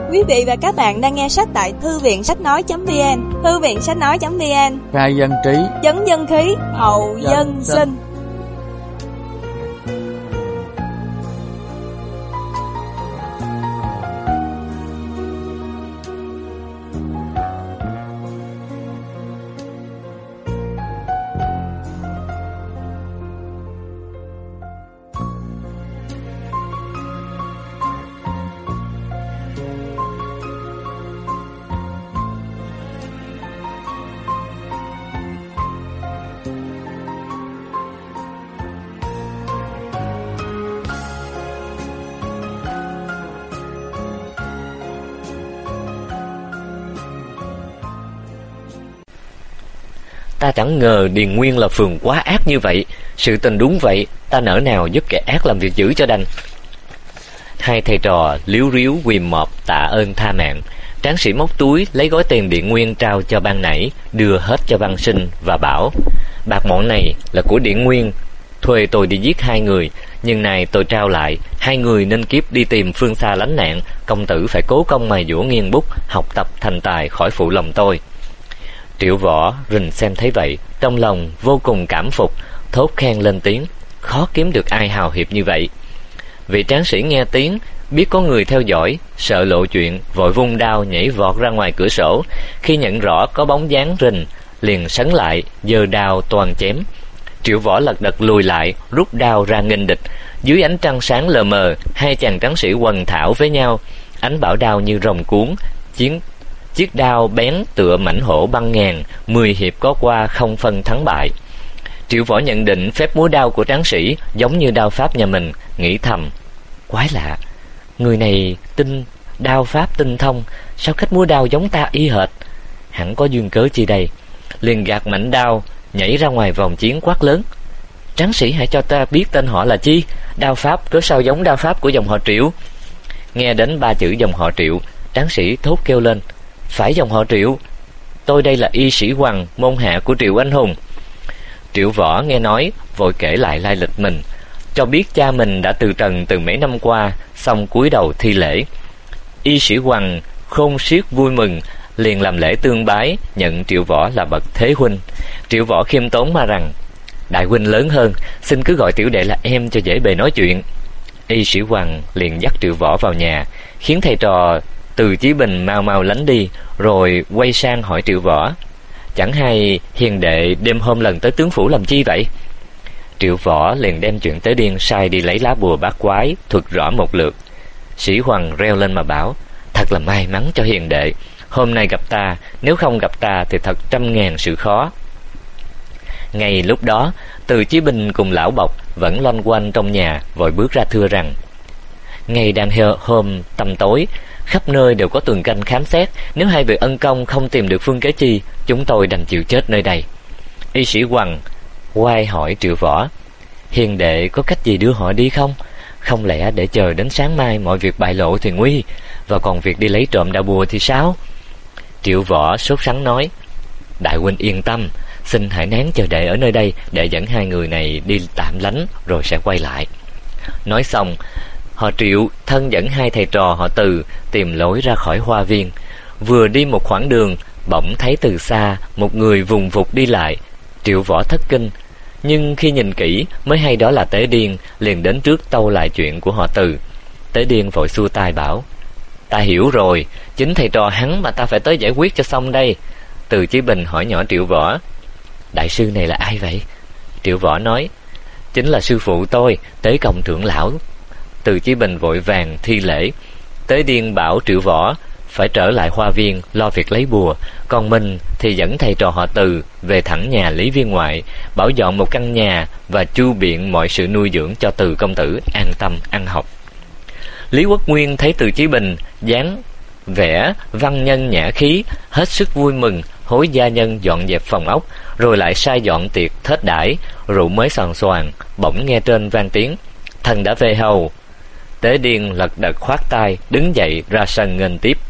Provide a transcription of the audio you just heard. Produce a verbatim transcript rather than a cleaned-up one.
Quý vị và các bạn đang nghe sách tại thư viện sách nói chấm vn, thư viện sách nói chấm vn. Khai dân trí, chấn dân khí, hậu dân, dân sinh. Ta chẳng ngờ Điền Nguyên là phường quá ác như vậy. Sự tình đúng vậy, ta nỡ nào giúp kẻ ác làm việc dữ cho đành. Hai thầy trò líu ríu quỳ mọp tạ ơn tha mạng. Tráng sĩ móc túi lấy gói tiền Điền Nguyên trao cho ban nãy, đưa hết cho Văn Sinh và bảo: bạc mọn này là của Điền Nguyên, thuê tôi đi giết hai người, nhưng này tôi trao lại, hai người nên kiếp đi tìm phương xa lánh nạn, công tử phải cố công mài dũa nghiêng bút, học tập thành tài khỏi phụ lòng tôi. Triệu Võ rình xem thấy vậy, trong lòng vô cùng cảm phục, thốt khen lên tiếng: khó kiếm được ai hào hiệp như vậy. Vị tráng sĩ nghe tiếng, biết có người theo dõi, sợ lộ chuyện, vội vung đao nhảy vọt ra ngoài cửa sổ. Khi nhận rõ có bóng dáng rình, liền sấn lại, giơ đao toan chém. Triệu Võ lật đật lùi lại, rút đao ra nghênh địch. Dưới ánh trăng sáng lờ mờ, hai chàng tráng sĩ quần thảo với nhau, ánh bảo đao như rồng cuốn, chiến chiếc đao bén tựa mãnh hổ băng ngàn, mười hiệp có qua không phân thắng bại. Triệu Võ nhận định phép múa đao của tráng sĩ giống như đao pháp nhà mình, nghĩ thầm: quái lạ, người này tinh đao pháp tinh thông, sao cách múa đao giống ta y hệt, hẳn có duyên cớ chi đây. Liền gạt mảnh đao, nhảy ra ngoài vòng chiến quát lớn: tráng sĩ hãy cho ta biết tên họ là chi, đao pháp cớ sao giống đao pháp của dòng họ Triệu. Nghe đến ba chữ dòng họ Triệu, tráng sĩ thốt kêu lên: phải dòng họ Triệu, tôi đây là y sĩ Hoàng, môn hạ của Triệu anh hùng. Triệu Võ nghe nói, vội kể lại lai lịch mình, cho biết cha mình đã từ trần từ mấy năm qua, xong cúi đầu thi lễ. Y sĩ Hoàng khôn xiết vui mừng, liền làm lễ tương bái, nhận Triệu Võ là bậc thế huynh. Triệu Võ khiêm tốn mà rằng: đại huynh lớn hơn, xin cứ gọi tiểu đệ là em cho dễ bề nói chuyện. Y sĩ Hoàng liền dắt Triệu Võ vào nhà, khiến thầy trò Từ Chí Bình mau mau lánh đi, rồi quay sang hỏi Triệu Võ: chẳng hay hiền đệ đêm hôm lần tới tướng phủ làm chi vậy? Triệu Võ liền đem chuyện tới điên sai đi lấy lá bùa bát quái, thuật rõ một lượt. Sĩ Hoàng reo lên mà bảo: thật là may mắn cho hiền đệ, hôm nay gặp ta, nếu không gặp ta thì thật trăm ngàn sự khó. Ngay lúc đó, Từ Chí Bình cùng lão Bộc vẫn loanh quanh trong nhà, vội bước ra thưa rằng: ngày đang hôm tăm tối, khắp nơi đều có tuần canh khám xét, nếu hai vị ân công không tìm được phương kế chi, chúng tôi đành chịu chết nơi đây. Y sĩ Hoàng quay hỏi Triệu Võ: hiền đệ có cách gì đưa họ đi không? Không lẽ để chờ đến sáng mai mọi việc bại lộ thì nguy, và còn việc đi lấy trộm đạo bùa thì sao? Triệu Võ sốt sắng nói: đại huynh yên tâm, xin hãy nén chờ đệ ở nơi đây, để dẫn hai người này đi tạm lánh rồi sẽ quay lại. Nói xong, họ Triệu thân dẫn hai thầy trò họ Từ tìm lối ra khỏi hoa viên. Vừa đi một khoảng đường, bỗng thấy từ xa một người vùng vụt đi lại. Triệu Võ thất kinh, nhưng khi nhìn kỹ mới hay đó là Tế Điên, liền đến trước tâu lại chuyện của họ Từ. Tế Điên vội xua tay bảo: ta hiểu rồi, chính thầy trò hắn mà ta phải tới giải quyết cho xong đây. Từ Chí Bình hỏi nhỏ Triệu Võ: đại sư này là ai vậy? Triệu Võ nói: chính là sư phụ tôi, Tế Công trưởng lão. Từ Chí Bình vội vàng thi lễ. Tế Điên bảo Triệu Võ phải trở lại hoa viên lo việc lấy bùa, còn mình thì dẫn thầy trò họ Từ về thẳng nhà Lý Viên ngoại, bảo dọn một căn nhà và chu biện mọi sự nuôi dưỡng cho Từ công tử an tâm ăn học. Lý Quốc Nguyên thấy Từ Chí Bình dáng vẻ văn nhân nhã khí, hết sức vui mừng, hối gia nhân dọn dẹp phòng ốc, rồi lại sai dọn tiệc thết đãi, rượu mới xoàn xoàn. Bỗng nghe trên vang tiếng: thần đã về hầu. Tế Điên lật đật khoát tay đứng dậy ra sân nghênh tiếp.